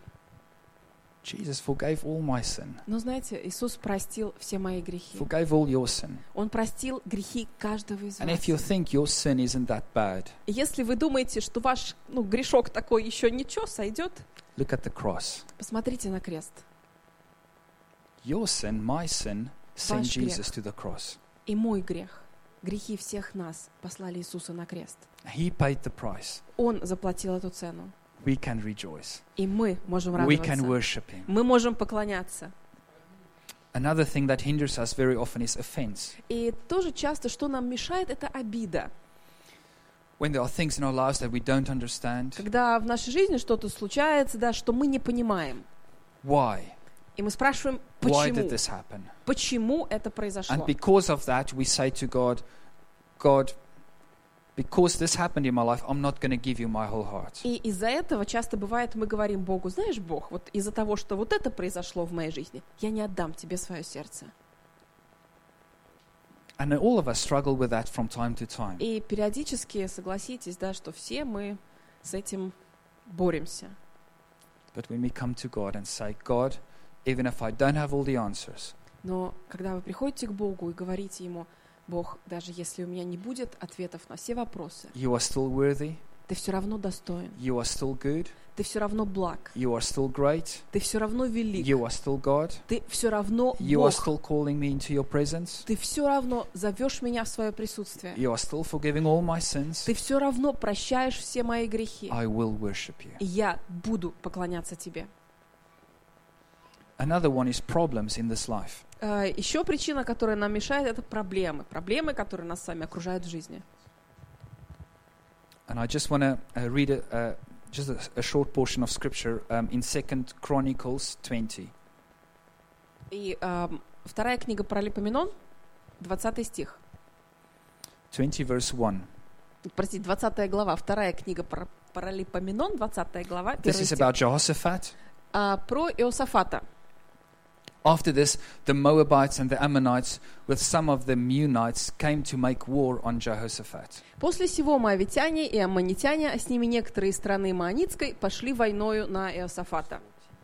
Speaker 2: Jesus forgave all my sin,
Speaker 1: Но знаете, Иисус простил все мои грехи.
Speaker 2: forgave all your sin.
Speaker 1: Он простил грехи каждого из
Speaker 2: And
Speaker 1: вас.
Speaker 2: if you think your sin isn't that bad,
Speaker 1: И если вы думаете, что ваш грешок такой еще ничего, сойдет,
Speaker 2: look at the cross.
Speaker 1: посмотрите на крест.
Speaker 2: Your sin, my sin, sent
Speaker 1: Ваш грех.
Speaker 2: Jesus to the cross.
Speaker 1: И мой грех, грехи всех нас послали Иисуса на крест.
Speaker 2: He paid the price.
Speaker 1: Он заплатил эту цену.
Speaker 2: We can rejoice.
Speaker 1: И мы можем
Speaker 2: We can
Speaker 1: радоваться.
Speaker 2: worship Him.
Speaker 1: Мы можем поклоняться.
Speaker 2: Another thing that hinders us very often is offense.
Speaker 1: И тоже часто, что нам мешает, это обида.
Speaker 2: When there are things in our lives that we don't understand,
Speaker 1: Когда в нашей жизни что-то случается, да, что мы не понимаем.
Speaker 2: why?
Speaker 1: И мы спрашиваем,
Speaker 2: Why did
Speaker 1: почему?
Speaker 2: this happen?
Speaker 1: Почему это
Speaker 2: And
Speaker 1: произошло?
Speaker 2: because of that, we say to God, God, because this happened in my life, I'm not going to give you my whole heart.
Speaker 1: И из-за этого часто бывает, мы говорим Богу, знаешь, Бог, вот из-за того, что вот это произошло в моей жизни, я не отдам тебе свое сердце.
Speaker 2: And all of us struggle with that from time to time.
Speaker 1: И периодически, согласитесь, да, что все мы с этим боремся.
Speaker 2: But when we come to God and say, God, even if I don't have all the answers,
Speaker 1: Но когда вы приходите к Богу и говорите Ему, Бог, даже если у меня не будет ответов на все вопросы,
Speaker 2: you are still worthy,
Speaker 1: ты все равно достоин,
Speaker 2: you are still good,
Speaker 1: ты все равно благ,
Speaker 2: you are still great,
Speaker 1: ты все равно велик,
Speaker 2: you are still God,
Speaker 1: ты все равно
Speaker 2: you are
Speaker 1: Бог,
Speaker 2: still calling me into your presence,
Speaker 1: ты все равно зовешь меня в свое присутствие,
Speaker 2: you are still forgiving all my sins,
Speaker 1: ты все равно прощаешь все мои грехи,
Speaker 2: I will worship you.
Speaker 1: и я буду поклоняться тебе.
Speaker 2: Another one is problems in this life.
Speaker 1: Еще причина, которая нам мешает, это проблемы. Проблемы, которые нас с вами окружают в жизни.
Speaker 2: And I just want to read just a short portion of scripture in 2 Chronicles 20.
Speaker 1: И вторая книга Паралипоменон, 20 стих.
Speaker 2: 20 verse 1.
Speaker 1: Простите, 20 глава, вторая книга Паралипоменон, 20 глава,
Speaker 2: This
Speaker 1: первый
Speaker 2: is
Speaker 1: стих.
Speaker 2: about Jehoshaphat.
Speaker 1: Про Иосафата.
Speaker 2: After this, the Moabites and the Ammonites with some of the Meunites came to make war on Jehoshaphat.
Speaker 1: После сего моавитяне и аммонитяне, а с ними некоторые из страны Маонитской, пошли войною на Иосафата.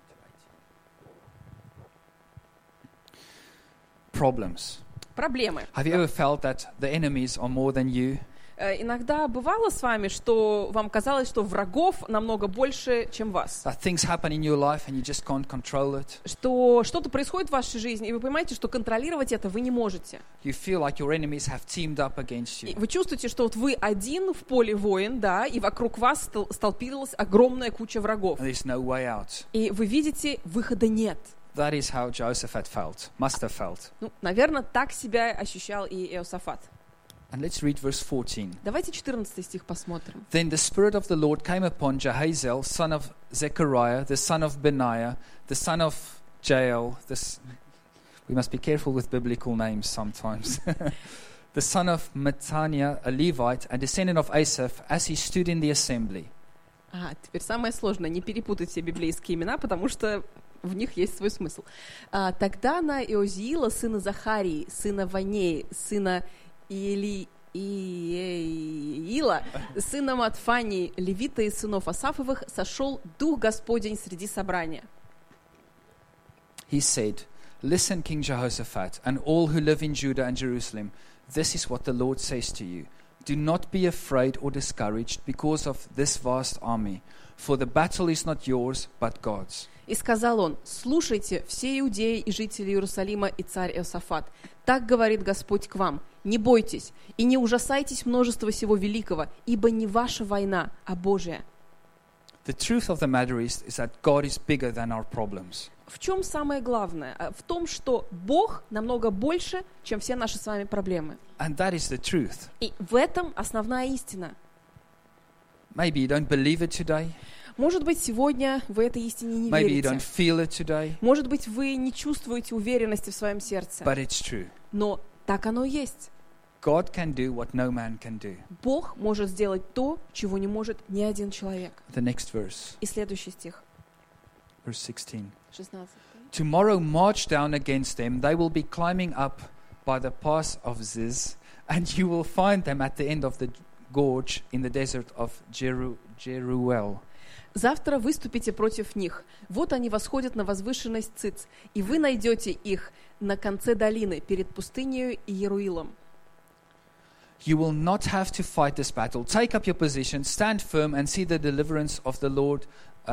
Speaker 2: Problems.
Speaker 1: Проблемы.
Speaker 2: Have you ever felt that the enemies are more than you?
Speaker 1: Иногда бывало с вами, что вам казалось, что врагов намного больше, чем вас.
Speaker 2: That things happen in your life and you just can't control it?
Speaker 1: Что что-то происходит в вашей жизни, и вы понимаете, что контролировать это вы не можете.
Speaker 2: You feel like your enemies have teamed up against
Speaker 1: И
Speaker 2: you.
Speaker 1: вы чувствуете, что вот вы один в поле воин, да, и вокруг вас столпилась огромная куча врагов.
Speaker 2: And there's no way out.
Speaker 1: И вы видите, выхода нет.
Speaker 2: That is how Jehoshaphat felt, must have felt.
Speaker 1: Ну, наверное, так себя ощущал и Иосафат.
Speaker 2: And let's read verse 14.
Speaker 1: Давайте 14 стих посмотрим.
Speaker 2: Then the Spirit of the Lord came upon Jahaziel, son of Zechariah, the son of Benaiah, the son of Jael. We must be careful with biblical names sometimes. The son of Mattaniah, a Levite, a descendant of Asaph, as he stood in the assembly.
Speaker 1: Теперь самое сложное, не перепутать все библейские имена, потому что в них есть свой смысл. Тогда на Иозиила, сына Захарии, сына Ванеи, сына Иила, сына Матфании, левита из сынов Асафовых, сошел Дух Господень среди собрания.
Speaker 2: He said, Listen, King Jehoshaphat, and all who live in Judah and Jerusalem, this is what the Lord says to you. Do not be afraid or discouraged because of this vast army, for the battle is not yours, but God's.
Speaker 1: И сказал он: «Слушайте, все иудеи и жители Иерусалима и царь Иосафат. Так говорит Господь к вам: не бойтесь и не ужасайтесь множества сего великого, ибо не ваша война, а Божия».
Speaker 2: The truth of the matter is that God is bigger than our problems.
Speaker 1: В чем самое главное? В том, что Бог намного больше, чем все наши с вами проблемы.
Speaker 2: And that is the truth.
Speaker 1: И в этом основная истина.
Speaker 2: Maybe you don't believe it today.
Speaker 1: Может быть, сегодня вы этой истине не
Speaker 2: Maybe you don't
Speaker 1: верите.
Speaker 2: feel it today.
Speaker 1: Может быть, вы не чувствуете уверенности в своем сердце.
Speaker 2: But it's true.
Speaker 1: Но так оно и есть.
Speaker 2: God can do what no man can do.
Speaker 1: Бог может сделать то, чего не может ни один человек.
Speaker 2: The next verse,
Speaker 1: И следующий стих,
Speaker 2: verse 16.
Speaker 1: 16.
Speaker 2: Tomorrow march down against them. They will be climbing up by the pass of Ziz, and you will find them at the end of the gorge in the desert of Jeruel.
Speaker 1: Завтра выступите против них. Вот они восходят на возвышенность Циц, и вы найдете их на конце долины перед пустынею и Еруилом.
Speaker 2: You will not have to fight this battle. Take up your position, stand firm, and see the deliverance of the Lord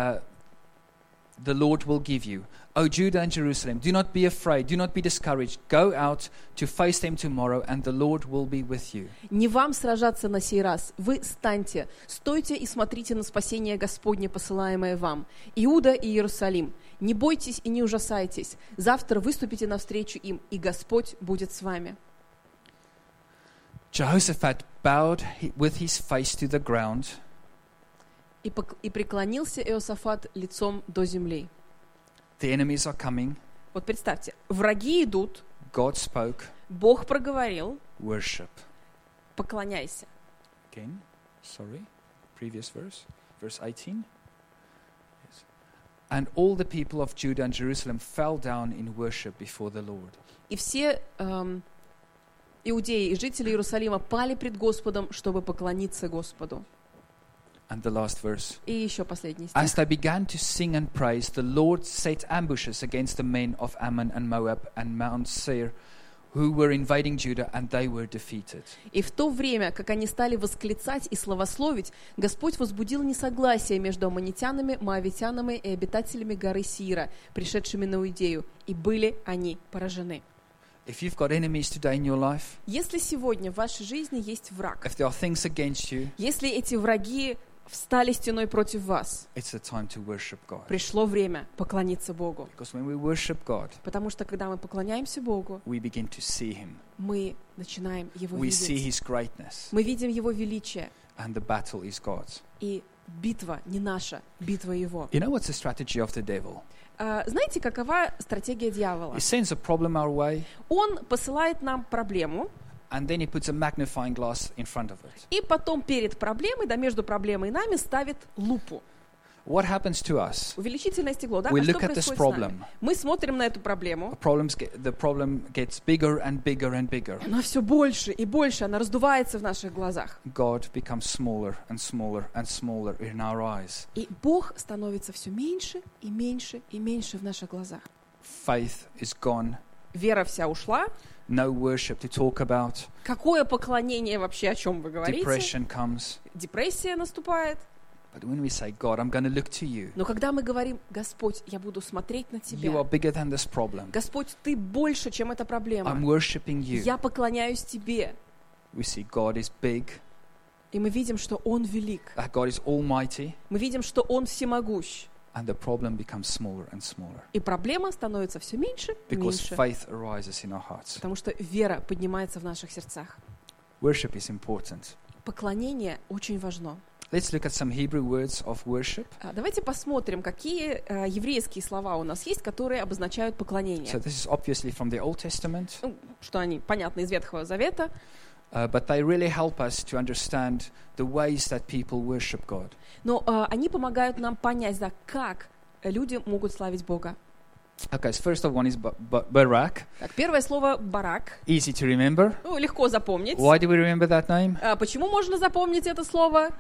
Speaker 2: will give you. O Judah and Jerusalem, do not be afraid, do not be discouraged. Go out to face them tomorrow, and the Lord will be with you.
Speaker 1: Не вам сражаться на сей раз. Вы станьте, стойте и смотрите на спасение Господне, посылаемое вам. Иуда и Иерусалим, не бойтесь и не ужасайтесь. Завтра выступите навстречу им, и Господь будет с вами.
Speaker 2: Jehoshaphat bowed with his face to the ground.
Speaker 1: И преклонился Иосафат лицом до земли.
Speaker 2: The enemies are coming.
Speaker 1: Вот представьте, враги идут,
Speaker 2: God spoke.
Speaker 1: Бог проговорил,
Speaker 2: Worship.
Speaker 1: поклоняйся.
Speaker 2: Again, sorry, previous verse, verse 18. Yes. And all the people of Judah and Jerusalem fell down in worship before the Lord.
Speaker 1: И все иудеи и жители Иерусалима пали пред Господом, чтобы поклониться Господу.
Speaker 2: And the last verse.
Speaker 1: И еще последний стих.
Speaker 2: As they began to sing and praise, the Lord set ambushes against the men of Ammon and Moab and Mount Seir, who were invading Judah, and they were defeated.
Speaker 1: И в то время, как они стали восклицать и славословить, Господь возбудил несогласие между аммонитянами, моавитянами и обитателями горы Сиира, пришедшими на Иудею, и были они поражены.
Speaker 2: If you've got enemies today in your life,
Speaker 1: Если сегодня в вашей жизни есть враг,
Speaker 2: if there are things against you,
Speaker 1: если эти враги встали стеной против вас,
Speaker 2: it's the time to worship God.
Speaker 1: пришло время поклониться Богу.
Speaker 2: Because when we worship God,
Speaker 1: Потому что, когда мы поклоняемся Богу,
Speaker 2: we begin to see Him.
Speaker 1: мы начинаем Его
Speaker 2: We see
Speaker 1: видеть.
Speaker 2: His greatness,
Speaker 1: Мы видим Его величие.
Speaker 2: and the battle is God's.
Speaker 1: И битва не наша, битва Его.
Speaker 2: You know what's the strategy of the devil?
Speaker 1: Знаете, какова стратегия дьявола?
Speaker 2: He sends a problem our way,
Speaker 1: Он посылает нам проблему,
Speaker 2: and then he puts a magnifying glass in front of it.
Speaker 1: и потом перед проблемой, да между проблемой и нами ставит лупу.
Speaker 2: What happens to us?
Speaker 1: Увеличительное стекло, да?
Speaker 2: We
Speaker 1: А что
Speaker 2: look at this
Speaker 1: происходит с нами?
Speaker 2: problem.
Speaker 1: Мы смотрим на эту проблему,
Speaker 2: The problem gets bigger and bigger and bigger.
Speaker 1: она все больше и больше, она раздувается в наших глазах.
Speaker 2: God becomes smaller and smaller and smaller in our eyes.
Speaker 1: И Бог становится все меньше и меньше и меньше в наших глазах.
Speaker 2: Faith is gone.
Speaker 1: Вера вся ушла.
Speaker 2: No worship to talk about.
Speaker 1: Какое поклонение вообще, о чем вы говорите?
Speaker 2: Depression comes.
Speaker 1: Депрессия наступает.
Speaker 2: But when we say, God, I'm going to look to you.
Speaker 1: Но когда мы говорим, Господь, я буду смотреть на
Speaker 2: You
Speaker 1: Тебя.
Speaker 2: are bigger than this problem.
Speaker 1: Господь, Ты больше, чем эта проблема.
Speaker 2: I'm worshiping you.
Speaker 1: Я поклоняюсь Тебе.
Speaker 2: We see God is big.
Speaker 1: И мы видим, что Он велик.
Speaker 2: That God is almighty.
Speaker 1: Мы видим, что Он всемогущ.
Speaker 2: And the problem becomes smaller and smaller.
Speaker 1: И проблема становится все меньше и
Speaker 2: Because
Speaker 1: меньше.
Speaker 2: faith arises in our hearts.
Speaker 1: Потому что вера поднимается в наших сердцах.
Speaker 2: Worship is important.
Speaker 1: Поклонение очень важно.
Speaker 2: Let's look at some Hebrew words of worship.
Speaker 1: Давайте посмотрим, какие еврейские слова у нас есть, которые обозначают
Speaker 2: So
Speaker 1: поклонение.
Speaker 2: this is obviously from the Old Testament,
Speaker 1: Ну, что они понятны из Ветхого Завета,
Speaker 2: but they really help us to understand the ways that people worship God.
Speaker 1: но они помогают нам понять, да, как люди могут славить Бога.
Speaker 2: Okay, so first of one is Barak.
Speaker 1: Так, первое слово «барак».
Speaker 2: Easy to remember.
Speaker 1: Ну, легко запомнить.
Speaker 2: Why do we remember that name?
Speaker 1: Почему можно запомнить это слово?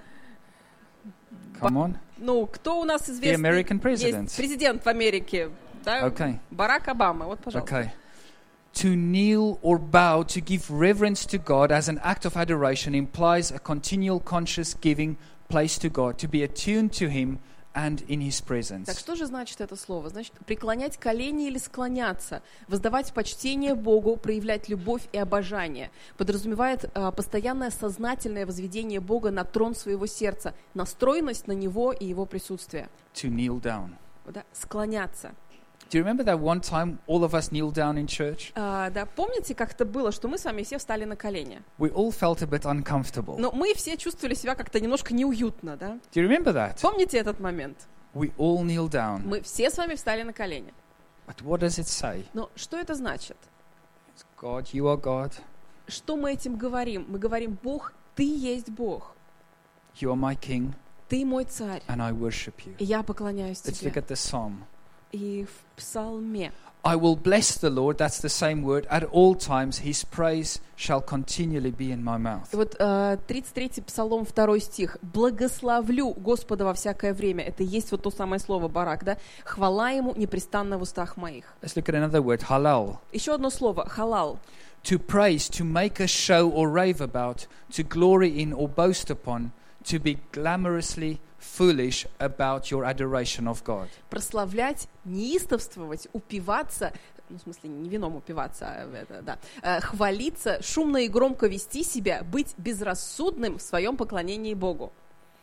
Speaker 2: Come on.
Speaker 1: Ну, кто у нас
Speaker 2: The
Speaker 1: известный?
Speaker 2: American president.
Speaker 1: Есть президент в Америке, да?
Speaker 2: Okay.
Speaker 1: Барак Обама. Вот, пожалуйста.
Speaker 2: Okay. To kneel or bow, to give reverence to God as an act of adoration implies a continual conscious giving place to God, to be attuned to Him and in His
Speaker 1: Так
Speaker 2: presence.
Speaker 1: что же значит это слово? Значит, преклонять колени или склоняться, воздавать почтение Богу, проявлять любовь и обожание. Подразумевает постоянное сознательное возведение Бога на трон своего сердца, настроенность на Него и Его присутствие.
Speaker 2: To kneel down.
Speaker 1: Да? Склоняться.
Speaker 2: Do you remember that one time all of us kneeled down in church?
Speaker 1: Да, помните, как это было, что мы с вами все встали на колени?
Speaker 2: We all felt a bit uncomfortable.
Speaker 1: Но мы все чувствовали себя как-то немножко неуютно, да?
Speaker 2: Do you remember that?
Speaker 1: Помните этот момент?
Speaker 2: We all kneel down.
Speaker 1: Мы все с вами встали на колени.
Speaker 2: But what does it say?
Speaker 1: Но что это значит?
Speaker 2: It's God, you are God.
Speaker 1: Что мы этим говорим? Мы говорим: Бог, Ты есть Бог.
Speaker 2: You are my King,
Speaker 1: Ты мой царь.
Speaker 2: and I worship you.
Speaker 1: И я поклоняюсь
Speaker 2: Let's look
Speaker 1: Тебе.
Speaker 2: at the psalm.
Speaker 1: И в Псалме.
Speaker 2: I will bless the Lord, that's the same word, at all times. His praise shall continually be in my mouth.
Speaker 1: И вот 33-й Псалом, 2 стих. «Благословлю Господа во всякое время». Это и есть вот то самое слово «барак», да? «Хвала Ему непрестанно в устах моих».
Speaker 2: Let's look at another word, halal.
Speaker 1: Еще одно слово «халал».
Speaker 2: To praise, to make a show or rave about, to glory in or boast upon, to be glamorously foolish about your adoration of God.
Speaker 1: Прославлять, неистовствовать, упиваться, ну, в смысле, не вином упиваться, хвалиться, шумно и громко вести себя, быть безрассудным в своем поклонении Богу.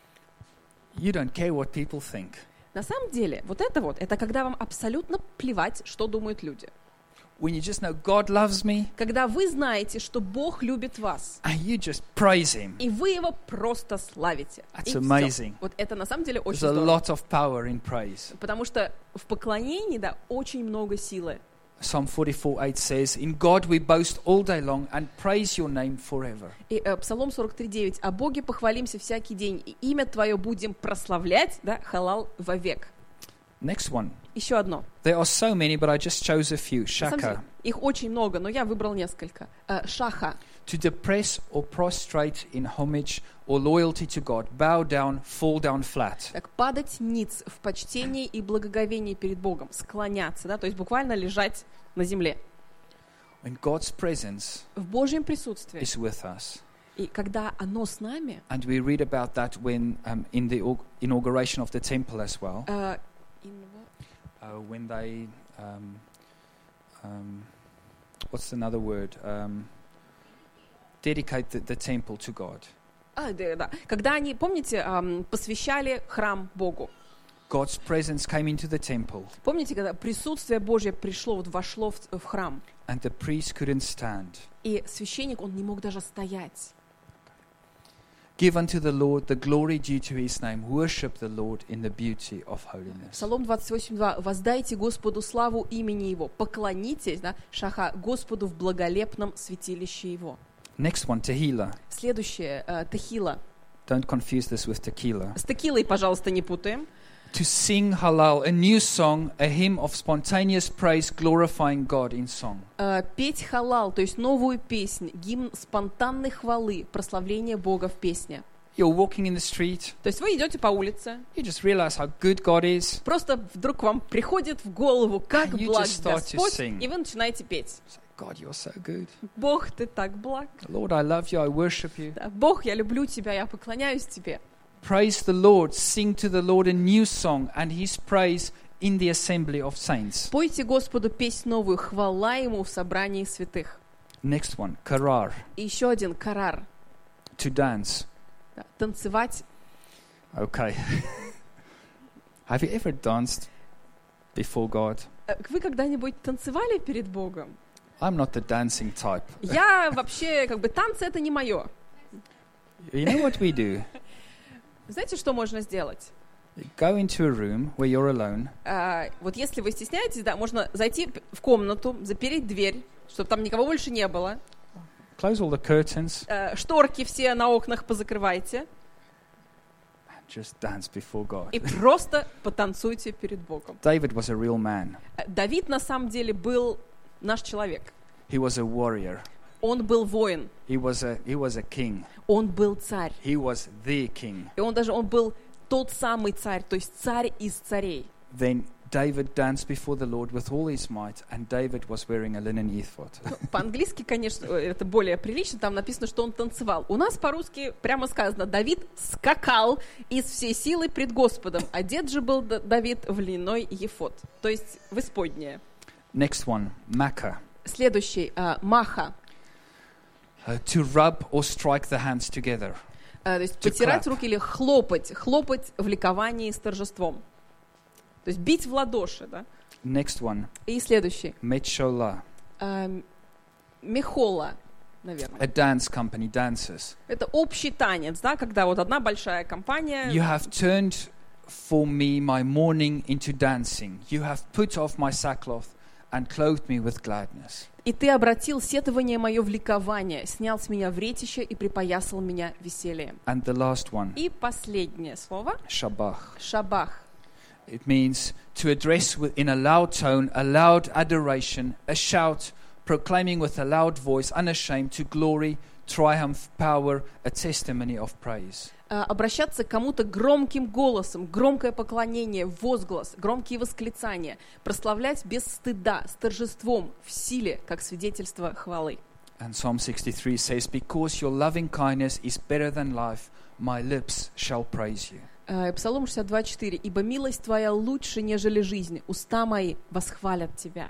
Speaker 2: You don't care what people think.
Speaker 1: На самом деле, это когда вам абсолютно плевать, что думают люди.
Speaker 2: When you just know God loves me,
Speaker 1: Когда вы знаете, что Бог любит вас,
Speaker 2: and you just praise Him.
Speaker 1: и вы Его просто славите.
Speaker 2: That's
Speaker 1: И всё.
Speaker 2: amazing.
Speaker 1: Вот это на самом деле очень
Speaker 2: There's a
Speaker 1: здорово.
Speaker 2: lot of power in praise.
Speaker 1: Потому что в поклонении, да, очень много силы.
Speaker 2: Psalm 44:8 says, In God we boast all day long and praise your name forever.
Speaker 1: И Псалом 43:9. «О Боге похвалимся всякий день, и имя Твое будем прославлять», да, халал вовек.
Speaker 2: Next one.
Speaker 1: Еще одно.
Speaker 2: There are so many, but I just chose a few.
Speaker 1: На самом деле,
Speaker 2: Shaka.
Speaker 1: их очень много, но я выбрал несколько. Шаха.
Speaker 2: To depress or prostrate in homage or loyalty to God, bow down, fall down flat.
Speaker 1: Так, падать ниц в почтении и благоговении перед Богом, склоняться, да, то есть буквально лежать на земле.
Speaker 2: When God's presence
Speaker 1: В Божьем присутствии.
Speaker 2: is with us.
Speaker 1: И когда оно с нами,
Speaker 2: And we read about that when in the inauguration of the temple as well. When they, what's another word? Dedicate the temple to God.
Speaker 1: да. Когда они, помните, посвящали храм Богу.
Speaker 2: God's presence came into the temple,
Speaker 1: Помните, когда присутствие Божье пришло, вот вошло в храм,
Speaker 2: and the priest couldn't stand.
Speaker 1: и священник, он не мог даже стоять.
Speaker 2: Give unto the Lord the glory due to His name. Worship the Lord in the beauty of holiness.
Speaker 1: Псалом 28:2. «Воздайте Господу славу имени Его, поклонитесь, да, шаха, Господу в благолепном святилище Его».
Speaker 2: Next one, Tehillah.
Speaker 1: Следующее, тахила.
Speaker 2: Don't confuse this with tequila.
Speaker 1: С текилой, пожалуйста, не путаем.
Speaker 2: To sing halal, a new song, a hymn of spontaneous praise, glorifying God in song.
Speaker 1: Петь халал, то есть новую песнь, гимн спонтанной хвалы, прославление Бога в песне.
Speaker 2: You're walking in the street,
Speaker 1: То есть вы идете по улице,
Speaker 2: you just realize how good God is.
Speaker 1: просто вдруг вам приходит в голову, как
Speaker 2: And you
Speaker 1: благ
Speaker 2: just start to
Speaker 1: Господь,
Speaker 2: sing.
Speaker 1: и вы начинаете петь.
Speaker 2: It's like, God, you're so good.
Speaker 1: Бог, Ты так благ.
Speaker 2: Lord, I love you, I worship you.
Speaker 1: Да, Бог, я люблю Тебя, я поклоняюсь Тебе.
Speaker 2: Praise the Lord, sing to the Lord a new song, and His praise in the assembly of saints.
Speaker 1: Пойте Господу песнь новую, хвала Ему в собрании святых.
Speaker 2: Next one, karar,
Speaker 1: И еще один карар.
Speaker 2: to dance.
Speaker 1: Да, танцевать.
Speaker 2: Okay. Have you ever danced before God?
Speaker 1: Вы когда-нибудь танцевали перед Богом?
Speaker 2: I'm not the dancing type.
Speaker 1: Я вообще, танцы это не мое.
Speaker 2: You know what we do?
Speaker 1: Знаете, что можно сделать?
Speaker 2: You go into a room where you're alone,
Speaker 1: Вот если вы стесняетесь, да, можно зайти в комнату, запереть дверь, чтобы там никого больше не было.
Speaker 2: close all the curtains,
Speaker 1: Шторки все на окнах позакрывайте.
Speaker 2: and just dance before God.
Speaker 1: И просто потанцуйте перед Богом.
Speaker 2: David was a real man.
Speaker 1: Давид на самом деле был наш человек.
Speaker 2: He was a warrior.
Speaker 1: Он был воин.
Speaker 2: He was a king.
Speaker 1: Он был царь.
Speaker 2: He was the king.
Speaker 1: И он был тот самый царь, то есть царь из царей.
Speaker 2: Then David danced before the Lord with all his might, and David was wearing a linen ephod.
Speaker 1: По-английски, конечно, это более прилично, там написано, что он танцевал. У нас по-русски прямо сказано, Давид скакал из всей силы пред Господом. Одет же был Давид в льняной ефод, то есть в исподнее.
Speaker 2: Next one, Makkah.
Speaker 1: Следующий, маха,
Speaker 2: To rub or strike the hands together.
Speaker 1: то есть
Speaker 2: To
Speaker 1: потирать
Speaker 2: clap.
Speaker 1: руки или хлопать в ликовании с торжеством. То есть бить в ладоши, да?
Speaker 2: Next one,
Speaker 1: И следующий.
Speaker 2: Metshola,
Speaker 1: Мехола, наверное.
Speaker 2: a dance company, dancers.
Speaker 1: Это общий танец, да, когда вот одна большая компания.
Speaker 2: You have turned for me my mourning into dancing. You have put off my sackcloth and clothed me with gladness.
Speaker 1: И ты обратил сетование мое в ликование, снял с меня вретище и припоясал меня весельем.
Speaker 2: And the last one,
Speaker 1: И последнее слово.
Speaker 2: Shabach.
Speaker 1: Шабах.
Speaker 2: It means to address in a loud tone, a loud adoration, a shout, proclaiming with a loud voice, unashamed, to glory, triumph, power, a testimony of praise.
Speaker 1: Обращаться к кому-то громким голосом, громкое поклонение, возглас, громкие восклицания, прославлять без стыда, с торжеством, в силе, как свидетельство хвалы.
Speaker 2: And Psalm 63 says, because your loving kindness is better than life, my lips shall praise you.
Speaker 1: Псалом 62:4. «Ибо милость твоя лучше, нежели жизнь, уста мои восхвалят тебя».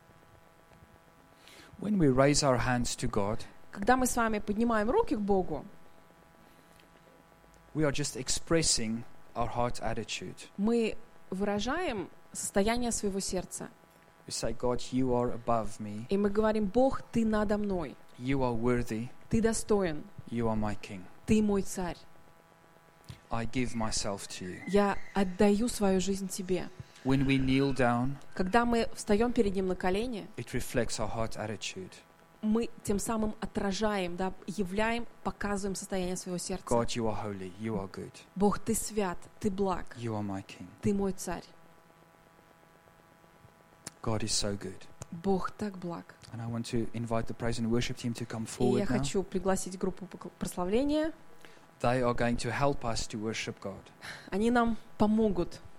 Speaker 2: When we raise our hands to God,
Speaker 1: Когда мы с вами поднимаем руки к Богу,
Speaker 2: we are just expressing our heart attitude.
Speaker 1: мы выражаем состояние своего сердца.
Speaker 2: We say, God, you are above me.
Speaker 1: И мы говорим: Бог, ты надо мной,
Speaker 2: You are worthy.
Speaker 1: ты достоин,
Speaker 2: You are my king.
Speaker 1: ты мой царь.
Speaker 2: I give myself to you.
Speaker 1: Я отдаю свою жизнь тебе.
Speaker 2: When we kneel down,
Speaker 1: Когда мы встаем перед Ним на колени,
Speaker 2: it reflects our heart attitude.
Speaker 1: мы тем самым отражаем, да, являем, показываем состояние своего сердца.
Speaker 2: God, you are holy. You are good.
Speaker 1: Бог, ты свят, ты благ,
Speaker 2: You are my king.
Speaker 1: ты мой царь.
Speaker 2: God is so good.
Speaker 1: Бог так благ.
Speaker 2: And I want to invite the praise and worship team to come
Speaker 1: И я
Speaker 2: forward now.
Speaker 1: хочу пригласить группу прославления.
Speaker 2: They are going to help us to worship God.
Speaker 1: Они нам помогут